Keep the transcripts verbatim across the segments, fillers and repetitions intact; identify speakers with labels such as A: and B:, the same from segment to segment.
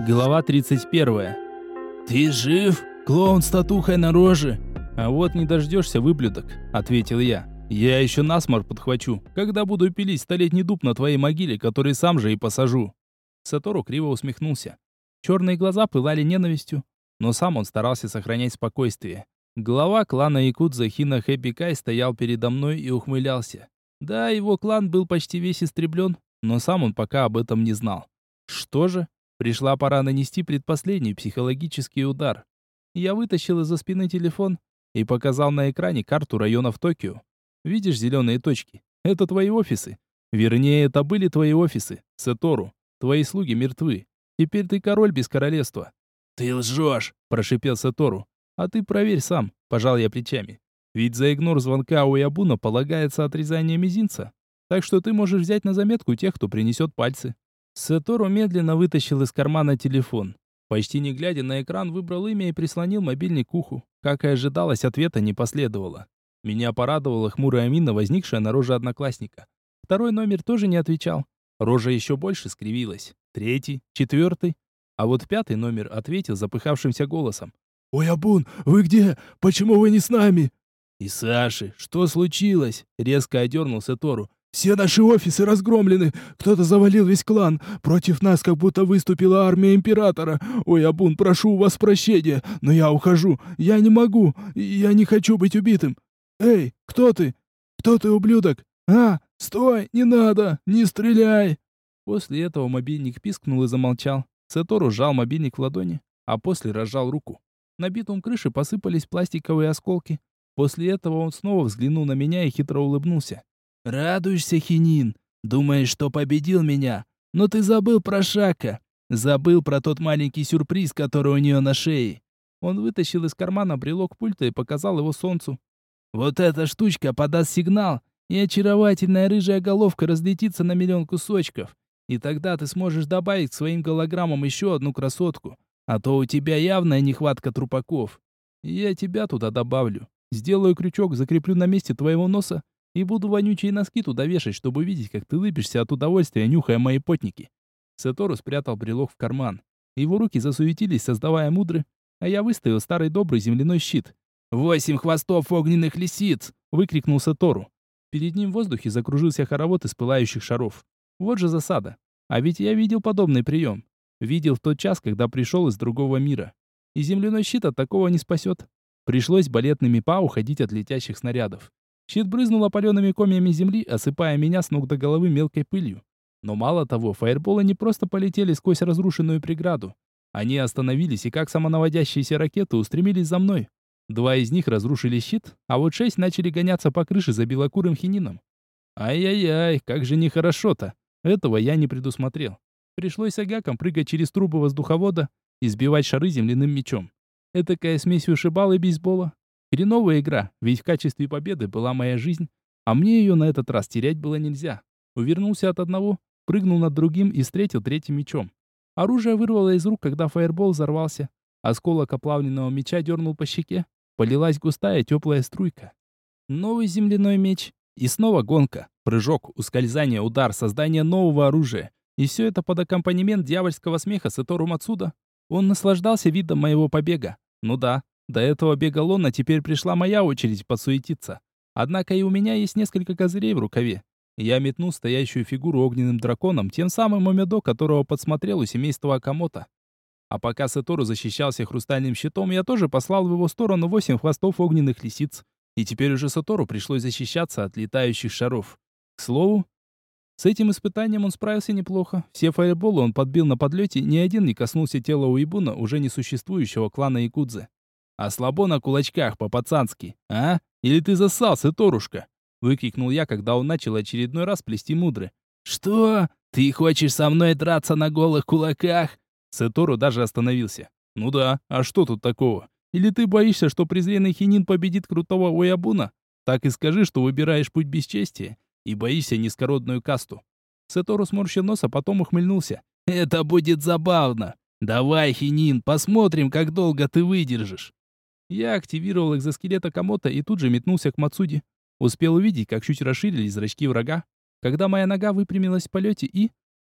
A: Глава тридцать первая. «Ты жив? Клоун с татухой на роже!» «А вот не дождешься, выблюдок», — ответил я. «Я еще насморк подхвачу, когда буду пилить столетний дуб на твоей могиле, который сам же и посажу». Сатору криво усмехнулся. Черные глаза пылали ненавистью, но сам он старался сохранять спокойствие. Глава клана Якудза Хина Хэппи Кай стоял передо мной и ухмылялся. Да, его клан был почти весь истреблен, но сам он пока об этом не знал. Что же? Пришла пора нанести предпоследний психологический удар. Я вытащил из-за спины телефон и показал на экране карту районов Токио. Видишь зеленые точки? Это твои офисы. Вернее, это были твои офисы, Сатору. Твои слуги мертвы. Теперь ты король без королевства. «Ты лжешь!» – прошипел Сатору. «А ты проверь сам», – пожал я плечами. «Ведь за игнор звонка Уябуна полагается отрезание мизинца. Так что ты можешь взять на заметку тех, кто принесет пальцы». Сатору медленно вытащил из кармана телефон. Почти не глядя на экран, выбрал имя и прислонил мобильник к уху. Как и ожидалось, ответа не последовало. Меня порадовала хмурая мина, возникшая на роже одноклассника. Второй номер тоже не отвечал. Рожа еще больше скривилась. Третий, четвертый. А вот пятый номер ответил запыхавшимся голосом.
B: «Уябун, вы где? Почему вы не с нами?»
A: «И Саши, что случилось?» Резко одернул Сатору.
B: «Все наши офисы разгромлены. Кто-то завалил весь клан. Против нас как будто выступила армия императора. Уябун, прошу у вас прощения, но я ухожу. Я не могу. Я не хочу быть убитым. Эй, кто ты? Кто ты, ублюдок? А, стой, не надо, не стреляй!»
A: После этого мобильник пискнул и замолчал. Сатору сжал мобильник в ладони, а после разжал руку. На битум крыши посыпались пластиковые осколки. После этого он снова взглянул на меня и хитро улыбнулся. «Радуешься, Хинин? Думаешь, что победил меня? Но ты забыл про Шака. Забыл про тот маленький сюрприз, который у нее на шее». Он вытащил из кармана брелок пульта и показал его солнцу. «Вот эта штучка подаст сигнал, и очаровательная рыжая головка разлетится на миллион кусочков. И тогда ты сможешь добавить к своим голограммам еще одну красотку. А то у тебя явная нехватка трупаков. И я тебя туда добавлю. Сделаю крючок, закреплю на месте твоего носа и буду вонючие носки туда вешать, чтобы видеть, как ты лыбишься от удовольствия, нюхая мои потники». Сатору спрятал брелок в карман. Его руки засуетились, создавая мудры, а я выставил старый добрый земляной щит. «Восемь хвостов огненных лисиц!» — выкрикнул Сатору. Перед ним в воздухе закружился хоровод из пылающих шаров. Вот же засада. А ведь я видел подобный прием. Видел в тот час, когда пришел из другого мира. И земляной щит от такого не спасет. Пришлось балетными па уходить от летящих снарядов. Щит брызнул опаленными комьями земли, осыпая меня с ног до головы мелкой пылью. Но мало того, фаерболы не просто полетели сквозь разрушенную преграду. Они остановились и как самонаводящиеся ракеты устремились за мной. Два из них разрушили щит, а вот шесть начали гоняться по крыше за белокурым хинином. Ай-яй-яй, как же нехорошо-то. Этого я не предусмотрел. Пришлось агакам прыгать через трубы воздуховода и сбивать шары земляным мечом. Этакая смесь вышибала и бейсбола. Хреновая игра, ведь в качестве победы была моя жизнь, а мне ее на этот раз терять было нельзя. Увернулся от одного, прыгнул над другим и встретил третьим мечом. Оружие вырвало из рук, когда фаербол взорвался. Осколок оплавленного меча дернул по щеке. Полилась густая теплая струйка. Новый земляной меч. И снова гонка. Прыжок, ускользание, удар, создание нового оружия. И все это под аккомпанемент дьявольского смеха Сатору Мацуда. Он наслаждался видом моего побега. Ну да, до этого бегал он, а теперь пришла моя очередь подсуетиться. Однако и у меня есть несколько козырей в рукаве. Я метнул стоящую фигуру огненным драконом, тем самым Омедо, которого подсмотрел у семейства Акамото. А пока Сатору защищался хрустальным щитом, я тоже послал в его сторону восемь хвостов огненных лисиц. И теперь уже Сатору пришлось защищаться от летающих шаров. К слову, с этим испытанием он справился неплохо. Все фаерболы он подбил на подлете, ни один не коснулся тела Уябуна, уже не существующего клана Якудзы. «А слабо на кулачках, по-пацански, а? Или ты зассал, Саторушка?» Выкрикнул я, когда он начал очередной раз плести мудры. «Что? Ты хочешь со мной драться на голых кулаках?» Сатору даже остановился. «Ну да, а что тут такого? Или ты боишься, что презренный хинин победит крутого Уябуна? Так и скажи, что выбираешь путь бесчестия и боишься низкородную касту». Сатору сморщил нос, а потом ухмыльнулся. «Это будет забавно. Давай, хинин, посмотрим, как долго ты выдержишь». Я активировал экзоскелет Акамото и тут же метнулся к Мацуде. Успел увидеть, как чуть расширились зрачки врага, когда моя нога выпрямилась в полете и...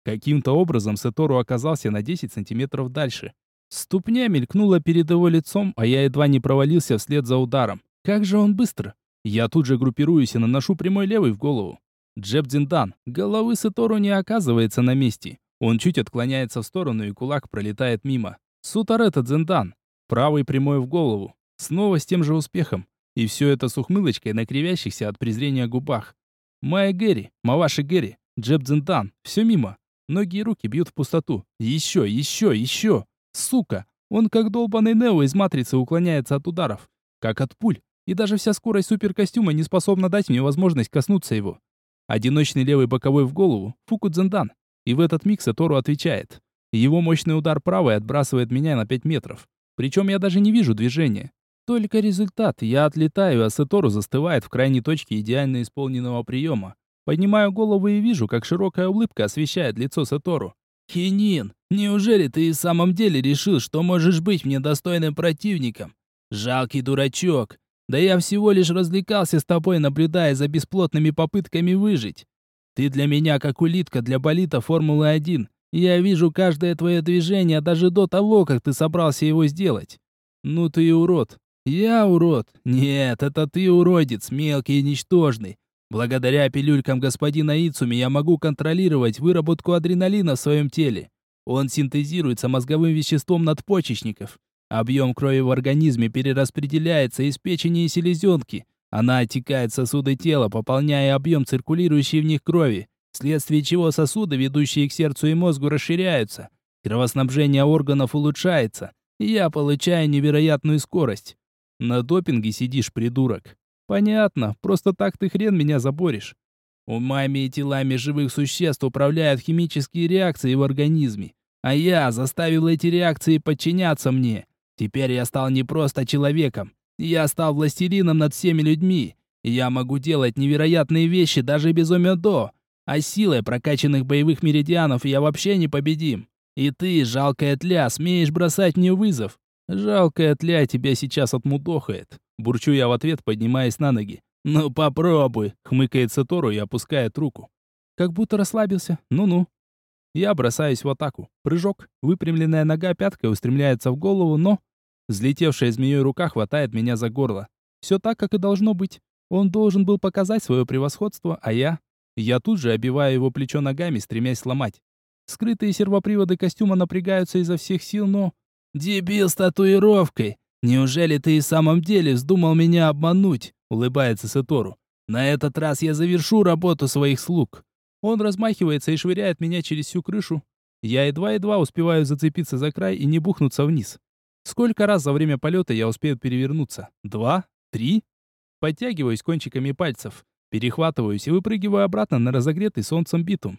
A: Каким-то образом Сатору оказался на десять сантиметров дальше. Ступня мелькнула перед его лицом, а я едва не провалился вслед за ударом. Как же он быстро! Я тут же группируюсь и наношу прямой левый в голову. Джеб дзиндан. Головы Сатору не оказывается на месте. Он чуть отклоняется в сторону, и кулак пролетает мимо. Сутарета дзиндан. Правый прямой в голову. Снова с тем же успехом. И все это с ухмылочкой на кривящихся от презрения губах. Майя Гэри, Маваши Гэри, Джеб дзиндан. Все мимо. Ноги и руки бьют в пустоту. Еще, еще, еще. Сука. Он как долбаный Нео из Матрицы уклоняется от ударов. Как от пуль. И даже вся скорость суперкостюма не способна дать мне возможность коснуться его. Одиночный левый боковой в голову. Фуку-дзендан. И в этот миг Сатору отвечает. Его мощный удар правой отбрасывает меня на пять метров. Причем я даже не вижу движения. Только результат. Я отлетаю, а Сатору застывает в крайней точке идеально исполненного приема. Поднимаю голову и вижу, как широкая улыбка освещает лицо Сатору. «Хинин, неужели ты и в самом деле решил, что можешь быть мне достойным противником? Жалкий дурачок. Да я всего лишь развлекался с тобой, наблюдая за бесплотными попытками выжить. Ты для меня как улитка для болида Формулы один. Я вижу каждое твое движение даже до того, как ты собрался его сделать. Ну ты и урод. Я урод. Нет, это ты уродец, мелкий и ничтожный. Благодаря пилюлькам господина Ицуми я могу контролировать выработку адреналина в своем теле. Он синтезируется мозговым веществом надпочечников. Объем крови в организме перераспределяется из печени и селезенки. Она оттекает в сосуды тела, пополняя объем циркулирующей в них крови, вследствие чего сосуды, ведущие к сердцу и мозгу, расширяются. Кровоснабжение органов улучшается, и я получаю невероятную скорость. На допинге сидишь, придурок. Понятно, просто так ты хрен меня заборешь. Умами и телами живых существ управляют химические реакции в организме, а я заставил эти реакции подчиняться мне. Теперь я стал не просто человеком, я стал властелином над всеми людьми. Я могу делать невероятные вещи даже без омёдо, а силой прокачанных боевых меридианов я вообще непобедим. И ты, жалкая тля, смеешь бросать мне вызов. Жалкая тля тебя сейчас отмудохает. Бурчу я в ответ, поднимаясь на ноги. «Ну попробуй», — хмыкает Сатору и опускает руку. Как будто расслабился. Ну-ну. Я бросаюсь в атаку. Прыжок. Выпрямленная нога пяткой устремляется в голову, но... Взлетевшая змеей рука хватает меня за горло. Все так, как и должно быть. Он должен был показать свое превосходство, а я... Я тут же обиваю его плечо ногами, стремясь сломать. Скрытые сервоприводы костюма напрягаются изо всех сил, но... «Дебил с татуировкой! Неужели ты и в самом деле вздумал меня обмануть?» — улыбается Сатору. «На этот раз я завершу работу своих слуг». Он размахивается и швыряет меня через всю крышу. Я едва-едва успеваю зацепиться за край и не бухнуться вниз. Сколько раз за время полета я успею перевернуться? Два? Три? Подтягиваюсь кончиками пальцев, перехватываюсь и выпрыгиваю обратно на разогретый солнцем битум.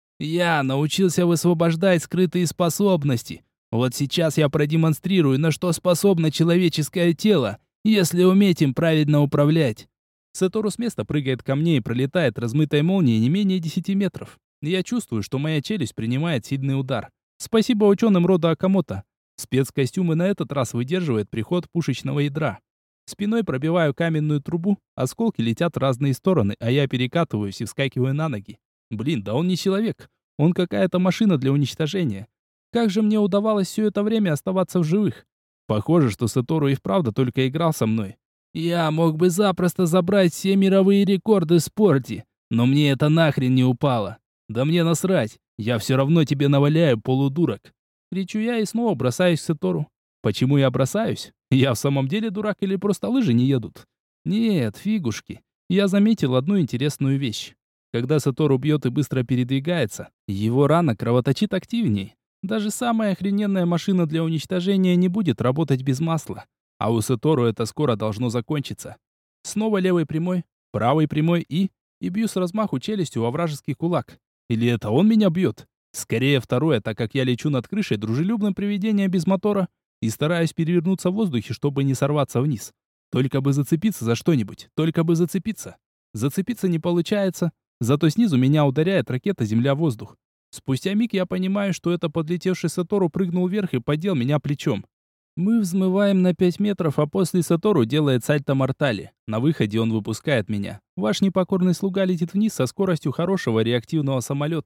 A: Я научился высвобождать скрытые способности. Вот сейчас я продемонстрирую, на что способно человеческое тело, если уметь им правильно управлять. Сатору с места прыгает ко мне и пролетает размытой молнией не менее десяти метров. Я чувствую, что моя челюсть принимает сильный удар. Спасибо ученым рода Акамото. Спецкостюмы на этот раз выдерживают приход пушечного ядра. Спиной пробиваю каменную трубу, осколки летят в разные стороны, а я перекатываюсь и вскакиваю на ноги. Блин, да он не человек. Он какая-то машина для уничтожения. Как же мне удавалось все это время оставаться в живых? Похоже, что Сатору и вправду только играл со мной. Я мог бы запросто забрать все мировые рекорды в спорте, но мне это нахрен не упало. Да мне насрать, я все равно тебе наваляю, полудурок. Кричу я и снова бросаюсь к Сатору. Почему я бросаюсь? Я в самом деле дурак или просто лыжи не едут? Нет, фигушки. Я заметил одну интересную вещь. Когда Сатору бьет и быстро передвигается, его рана кровоточит активней. Даже самая охрененная машина для уничтожения не будет работать без масла. А у Сатору это скоро должно закончиться. Снова левый прямой, правый прямой и... И бью с размаху челюстью во вражеский кулак. Или это он меня бьет? Скорее второе, так как я лечу над крышей дружелюбным привидением без мотора и стараюсь перевернуться в воздухе, чтобы не сорваться вниз. Только бы зацепиться за что-нибудь, только бы зацепиться. Зацепиться не получается, зато снизу меня ударяет ракета земля-воздух. Спустя миг я понимаю, что это подлетевший Сатору прыгнул вверх и поддел меня плечом. Мы взмываем на пять метров, а после Сатору делает сальто-мортале. На выходе он выпускает меня. Ваш непокорный слуга летит вниз со скоростью хорошего реактивного самолета.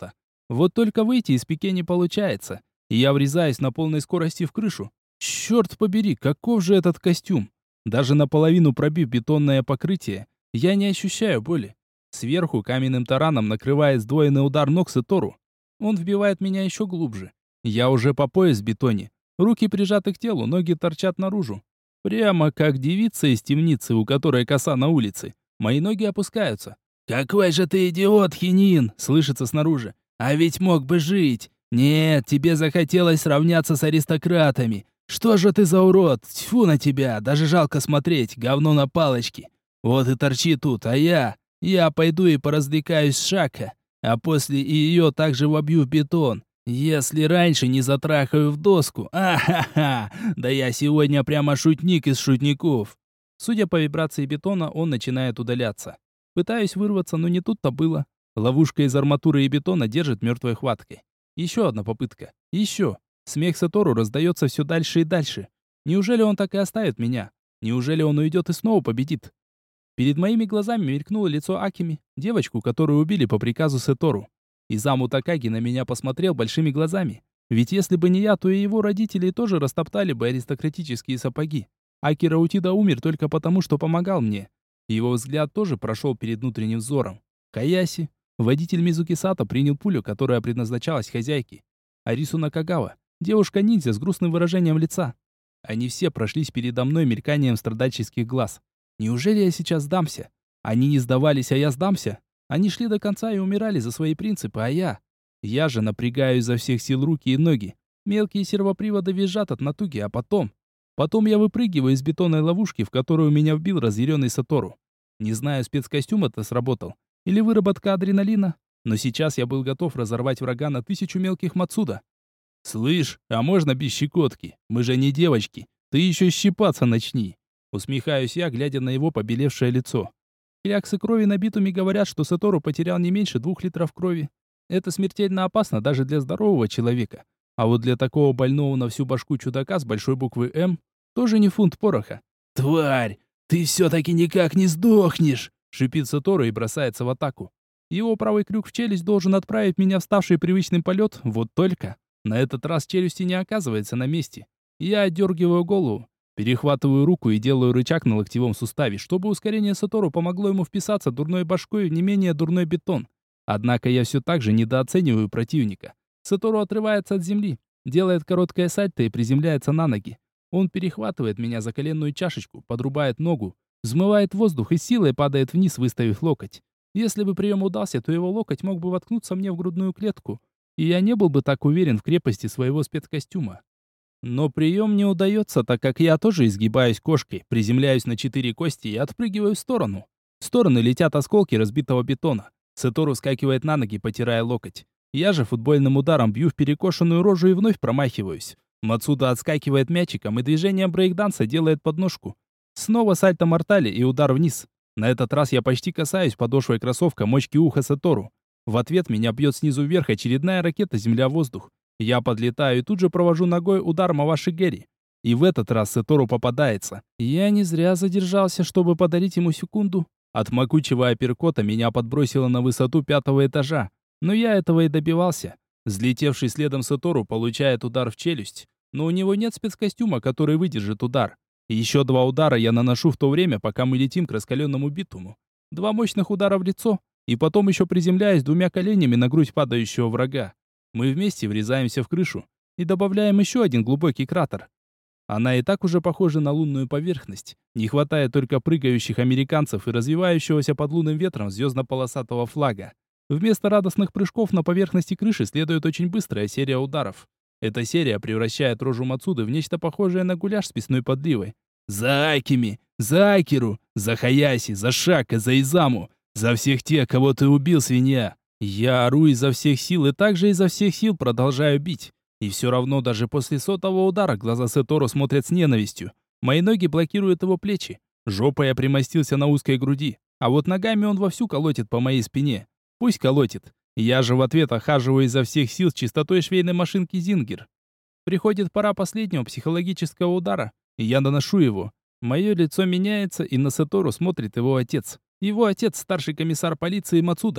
A: Вот только выйти из пике не получается, и я врезаюсь на полной скорости в крышу. Черт побери, каков же этот костюм! Даже наполовину пробив бетонное покрытие, я не ощущаю боли. Сверху каменным тараном накрывает сдвоенный удар ног Сетору. Он вбивает меня еще глубже. Я уже по пояс в бетоне. Руки прижаты к телу, ноги торчат наружу. Прямо как девица из темницы, у которой коса на улице. Мои ноги опускаются. «Какой же ты идиот, Хинин!» — слышится снаружи. «А ведь мог бы жить! Нет, тебе захотелось сравняться с аристократами! Что же ты за урод? Тьфу на тебя! Даже жалко смотреть, говно на палочке! Вот и торчи тут, а я... Я пойду и поразвлекаюсь с Шака, а после и ее также вобью в бетон. Если раньше не затрахаю в доску, а-ха-ха! Да я сегодня прямо шутник из шутников!» Судя по вибрации бетона, он начинает удаляться. Пытаюсь вырваться, но не тут-то было. Ловушка из арматуры и бетона держит мертвой хваткой. Еще одна попытка. Еще. Смех Сатору раздается все дальше и дальше. Неужели он так и оставит меня? Неужели он уйдет и снова победит? Перед моими глазами мелькнуло лицо Акими, девочку, которую убили по приказу Сатору. Изаму Такаги на меня посмотрел большими глазами. Ведь если бы не я, то и его родители тоже растоптали бы аристократические сапоги. Акира Утида умер только потому, что помогал мне. Его взгляд тоже прошел перед внутренним взором. Хаяси, водитель Мизуки Сато, принял пулю, которая предназначалась хозяйке. Арису Накагава, девушка-ниндзя с грустным выражением лица. Они все прошлись передо мной мельканием страдальческих глаз. Неужели я сейчас сдамся? Они не сдавались, а я сдамся? Они шли до конца и умирали за свои принципы, а я... Я же напрягаю изо всех сил руки и ноги. Мелкие сервоприводы визжат от натуги, а потом... Потом я выпрыгиваю из бетонной ловушки, в которую меня вбил разъяренный Сатору. Не знаю, спецкостюм это сработал, или выработка адреналина, но сейчас я был готов разорвать врага на тысячу мелких мацуда. «Слышь, а можно без щекотки? Мы же не девочки. Ты еще щипаться начни!» Усмехаюсь я, глядя на его побелевшее лицо. Кляксы крови на битуме говорят, что Сатору потерял не меньше двух литров крови. Это смертельно опасно даже для здорового человека. А вот для такого больного на всю башку чудака с большой буквы «М» тоже не фунт пороха. «Тварь, ты все-таки никак не сдохнешь!» шипит Сатору и бросается в атаку. Его правый крюк в челюсть должен отправить меня в ставший привычным полет, вот только... На этот раз челюсти не оказывается на месте. Я отдергиваю голову, перехватываю руку и делаю рычаг на локтевом суставе, чтобы ускорение Сатору помогло ему вписаться дурной башкой в не менее дурной бетон. Однако я все так же недооцениваю противника. Сатору отрывается от земли, делает короткое сальто и приземляется на ноги. Он перехватывает меня за коленную чашечку, подрубает ногу, взмывает воздух и силой падает вниз, выставив локоть. Если бы прием удался, то его локоть мог бы воткнуться мне в грудную клетку, и я не был бы так уверен в крепости своего спецкостюма. Но прием не удается, так как я тоже изгибаюсь кошкой, приземляюсь на четыре кости и отпрыгиваю в сторону. В стороны летят осколки разбитого бетона. Сатору вскакивает на ноги, потирая локоть. Я же футбольным ударом бью в перекошенную рожу и вновь промахиваюсь. Мацуда отскакивает мячиком и движением брейкданса делает подножку. Снова сальто-мортали и удар вниз. На этот раз я почти касаюсь подошвой кроссовка мочки уха Сатору. В ответ меня бьет снизу вверх очередная ракета земля-воздух. Я подлетаю и тут же провожу ногой удар Маваши-гери. И в этот раз Сатору попадается. Я не зря задержался, чтобы подарить ему секунду. От могучего апперкота меня подбросило на высоту пятого этажа. Но я этого и добивался. Взлетевший следом Сатору получает удар в челюсть. Но у него нет спецкостюма, который выдержит удар. Еще два удара я наношу в то время, пока мы летим к раскаленному битуму. Два мощных удара в лицо. И потом еще приземляясь двумя коленями на грудь падающего врага. Мы вместе врезаемся в крышу и добавляем еще один глубокий кратер. Она и так уже похожа на лунную поверхность. Не хватает только прыгающих американцев и развивающегося под лунным ветром звездно-полосатого флага. Вместо радостных прыжков на поверхности крыши следует очень быстрая серия ударов. Эта серия превращает рожу Мацуды в нечто похожее на гуляш с мясной подливой. За Акими! За Акиру! За Хаяси! За Шака! За Изаму! За всех тех, кого ты убил, свинья! Я ору изо всех сил и также изо всех сил продолжаю бить. И все равно даже после сотого удара глаза Сатору смотрят с ненавистью. Мои ноги блокируют его плечи. Жопой я примостился на узкой груди. А вот ногами он вовсю колотит по моей спине. Пусть колотит. Я же в ответ охаживаю изо всех сил с частотой швейной машинки Зингер. Приходит пора последнего психологического удара, и я наношу его. Мое лицо меняется, и на Сатору смотрит его отец. Его отец, старший комиссар полиции Мацуда.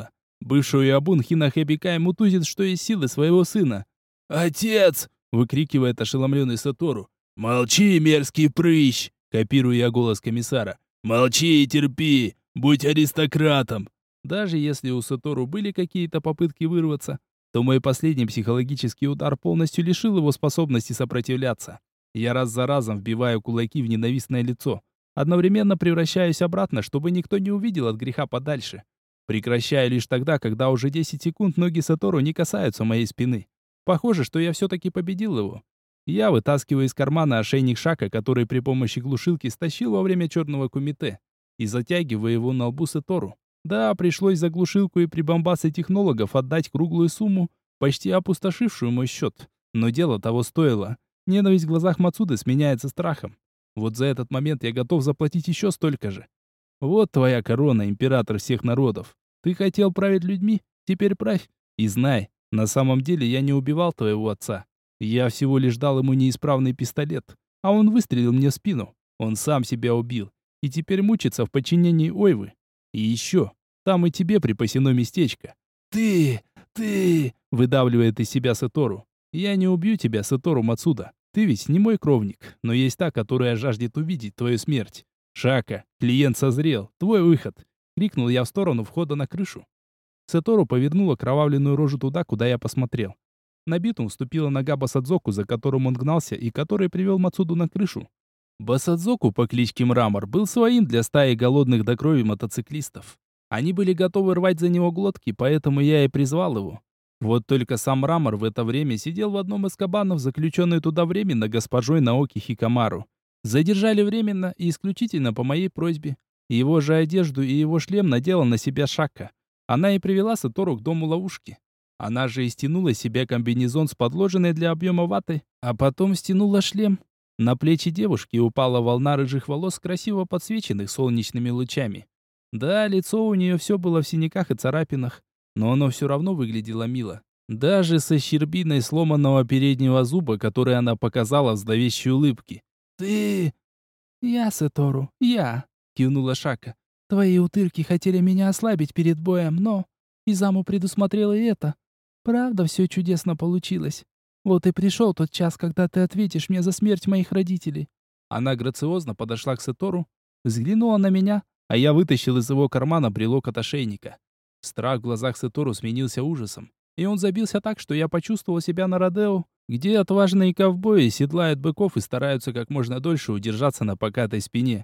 A: Бывший Уябун Хинахэбикай мутузит, что есть силы своего сына.
B: «Отец!» — выкрикивает ошеломленный Сатору. «Молчи, мерзкий прыщ!» — копирую я голос комиссара. «Молчи и терпи! Будь аристократом!»
A: Даже если у Сатору были какие-то попытки вырваться, то мой последний психологический удар полностью лишил его способности сопротивляться. Я раз за разом вбиваю кулаки в ненавистное лицо. Одновременно превращаюсь обратно, чтобы никто не увидел от греха подальше. Прекращаю лишь тогда, когда уже десять секунд ноги Сатору не касаются моей спины. Похоже, что я все-таки победил его. Я вытаскиваю из кармана ошейник Шака, который при помощи глушилки стащил во время черного кумите, и затягиваю его на лбу Сатору. Да, пришлось за глушилку и прибамбасы технологов отдать круглую сумму, почти опустошившую мой счет. Но дело того стоило. Ненависть в глазах Мацуды сменяется страхом. Вот за этот момент я готов заплатить еще столько же. Вот твоя корона, император всех народов. Ты хотел править людьми, теперь правь. И знай, на самом деле я не убивал твоего отца. Я всего лишь дал ему неисправный пистолет, а он выстрелил мне в спину. Он сам себя убил. И теперь мучится в подчинении Ойвы. И еще, там и тебе припасено местечко.
B: «Ты! Ты!»
A: — выдавливает из себя Сатору. «Я не убью тебя, Сатору Мацуда. Ты ведь не мой кровник, но есть та, которая жаждет увидеть твою смерть. Шака, клиент созрел, твой выход!» — крикнул я в сторону входа на крышу. Сатору повернула кровавленную рожу туда, куда я посмотрел. На битум вступила нога Басадзоку, за которым он гнался и который привел Мацуду на крышу. Басадзоку по кличке Мрамор был своим для стаи голодных до крови мотоциклистов. Они были готовы рвать за него глотки, поэтому я и призвал его. Вот только сам Мрамор в это время сидел в одном из кабанов, заключенный туда временно госпожой Наоки Хикамару. Задержали временно и исключительно по моей просьбе. Его же одежду и его шлем надела на себя Шака. Она и привела Сатору к дому ловушки. Она же и стянула с себя комбинезон с подложенной для объема ватой, а потом стянула шлем. На плечи девушки упала волна рыжих волос, красиво подсвеченных солнечными лучами. Да, лицо у нее все было в синяках и царапинах, но оно все равно выглядело мило. Даже со щербиной сломанного переднего зуба, который она показала в зловещей улыбке.
B: «Ты...»
C: «Я, Сатору, я», — кивнула Шака. «Твои утырки хотели меня ослабить перед боем, но Изаму предусмотрела и это. Правда, все чудесно получилось. Вот и пришел тот час, когда ты ответишь мне за смерть моих родителей».
A: Она грациозно подошла к Сатору, взглянула на меня, а я вытащил из его кармана брелок от ошейника. Страх в глазах Сатору сменился ужасом, и он забился так, что я почувствовал себя на родео, где отважные ковбои седлают быков и стараются как можно дольше удержаться на покатой спине.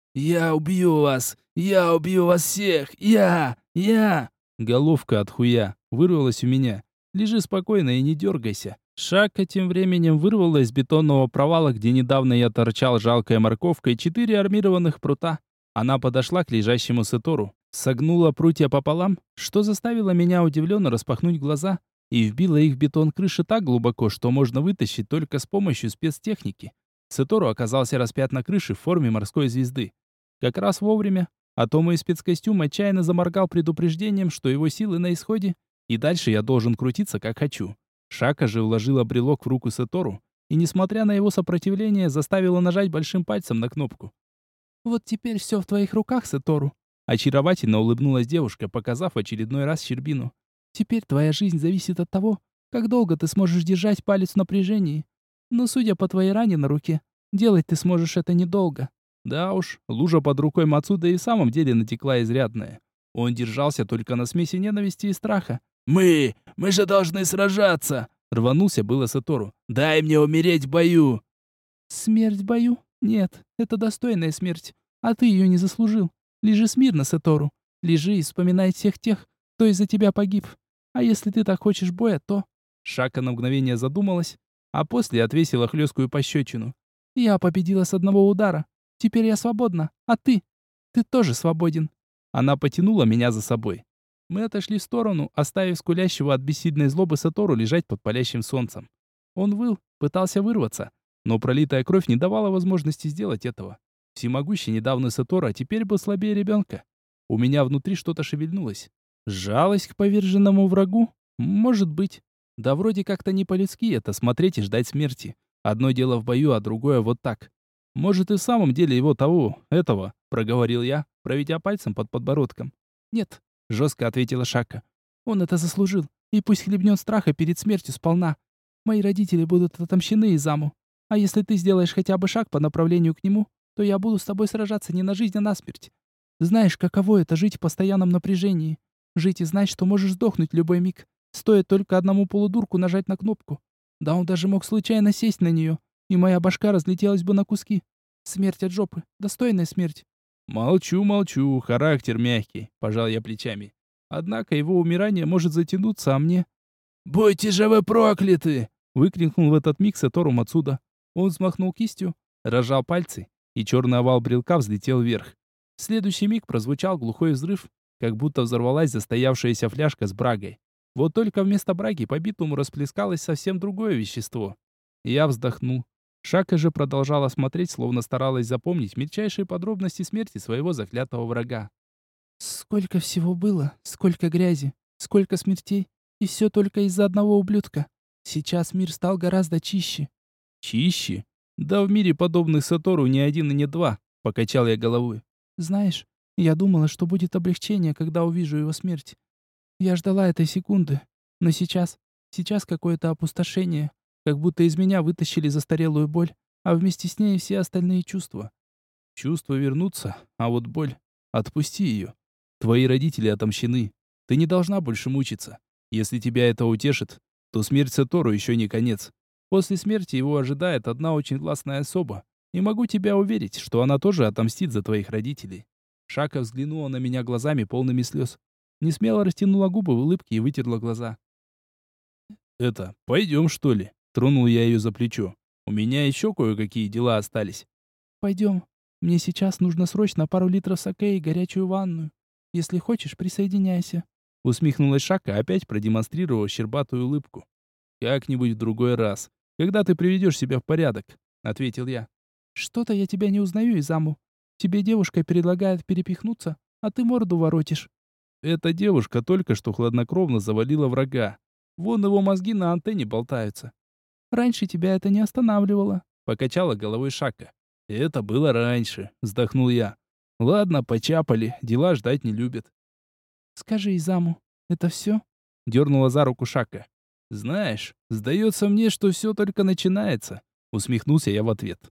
B: «Я убью вас! Я убью вас всех! Я! Я!»
A: Головка от хуя вырвалась у меня. «Лежи спокойно и не дергайся». Шака тем временем вырвала из бетонного провала, где недавно я торчал жалкой морковкой, четыре армированных прута. Она подошла к лежащему Сатору, согнула прутья пополам, что заставило меня удивленно распахнуть глаза, и вбила их в бетон крыши так глубоко, что можно вытащить только с помощью спецтехники. Сатору оказался распят на крыше в форме морской звезды. Как раз вовремя, а то мой спецкостюм отчаянно заморгал предупреждением, что его силы на исходе, и дальше я должен крутиться как хочу. Шака же вложила брелок в руку Сатору и, несмотря на его сопротивление, заставила нажать большим пальцем на кнопку.
C: «Вот теперь все в твоих руках, Сатору»,
A: — очаровательно улыбнулась девушка, показав очередной раз щербину.
C: «Теперь твоя жизнь зависит от того, как долго ты сможешь держать палец в напряжении. Но, судя по твоей ране на руке, делать ты сможешь это недолго».
A: Да уж, лужа под рукой Мацуды и в самом деле натекла изрядная. Он держался только на смеси ненависти и страха.
B: «Мы! Мы же должны сражаться!»
A: — рванулся было Сатору.
B: «Дай мне умереть в бою!»
C: «Смерть в бою? Нет, это достойная смерть, а ты ее не заслужил. Лежи смирно, Сатору. Лежи и вспоминай всех тех, кто из-за тебя погиб. А если ты так хочешь боя, то...»
A: Шака на мгновение задумалась, а после отвесила хлесткую пощечину.
C: «Я победила с одного удара. Теперь я свободна, а ты? Ты тоже свободен».
A: Она потянула меня за собой. Мы отошли в сторону, оставив скулящего от бессильной злобы Сатору лежать под палящим солнцем. Он выл, пытался вырваться, но пролитая кровь не давала возможности сделать этого. Всемогущий недавно Сатору, а теперь был слабее ребенка. У меня внутри что-то шевельнулось. Жалость к поверженному врагу? Может быть. Да вроде как-то не по-людски это смотреть и ждать смерти. Одно дело в бою, а другое вот так. Может и в самом деле его того, этого, проговорил я, проведя пальцем под подбородком.
C: «Нет», —
A: жестко ответила Шака.
C: Он это заслужил, и пусть хлебнет страха перед смертью сполна. Мои родители будут отомщены Изаму. А если ты сделаешь хотя бы шаг по направлению к нему, то я буду с тобой сражаться не на жизнь, а на смерть. Знаешь, каково это жить в постоянном напряжении? Жить и знать, что можешь сдохнуть в любой миг. Стоит только одному полудурку нажать на кнопку. Да он даже мог случайно сесть на нее, и моя башка разлетелась бы на куски. Смерть от жопы. Достойная смерть.
A: Молчу, молчу, характер мягкий, пожал я плечами. Однако его умирание может затянуться, а мне... «Будьте же вы прокляты!» — выкрикнул в этот миг Сатору Мацуда. Он взмахнул кистью, разжал пальцы, и черный овал брелка взлетел вверх. В следующий миг прозвучал глухой взрыв, как будто взорвалась застоявшаяся фляжка с брагой. Вот только вместо браги по битуму расплескалось совсем другое вещество. Я вздохнул. Шака же продолжала смотреть, словно старалась запомнить мельчайшие подробности смерти своего заклятого врага.
C: Сколько всего было, сколько грязи, сколько смертей, и все только из-за одного ублюдка. Сейчас мир стал гораздо чище.
A: Чище? Да в мире подобных Сатору ни один и не два, покачал я головой.
C: Знаешь, я думала, что будет облегчение, когда увижу его смерть. Я ждала этой секунды, но сейчас, сейчас какое-то опустошение, как будто из меня вытащили застарелую боль, а вместе с ней все остальные чувства.
A: Чувства вернутся, а вот боль... Отпусти ее. Твои родители отомщены. Ты не должна больше мучиться. Если тебя это утешит, то смерть Сатору еще не конец. После смерти его ожидает одна очень властная особа. И могу тебя уверить, что она тоже отомстит за твоих родителей. Шака взглянула на меня глазами полными слез. Несмело растянула губы в улыбке и вытерла глаза. «Это, пойдем, что ли?» Тронул я ее за плечо. «У меня еще кое-какие дела остались».
C: «Пойдем. Мне сейчас нужно срочно пару литров саке и горячую ванную. Если хочешь, присоединяйся».
A: Усмехнулась Шака, опять продемонстрировав щербатую улыбку. «Как-нибудь в другой раз, когда ты приведешь себя в порядок», — ответил я.
C: «Что-то я тебя не узнаю, Изаму. Тебе девушка предлагает перепихнуться, а ты морду воротишь».
A: Эта девушка только что хладнокровно завалила врага. Вон его мозги на антенне болтаются.
C: «Раньше тебя это не останавливало»,
A: — покачала головой Шака. «Это было раньше», — вздохнул я. «Ладно, почапали, дела ждать не любят».
C: «Скажи, Изаму, это все?»
A: — дернула за руку Шака. «Знаешь, сдается мне, что все только начинается», — усмехнулся я в ответ.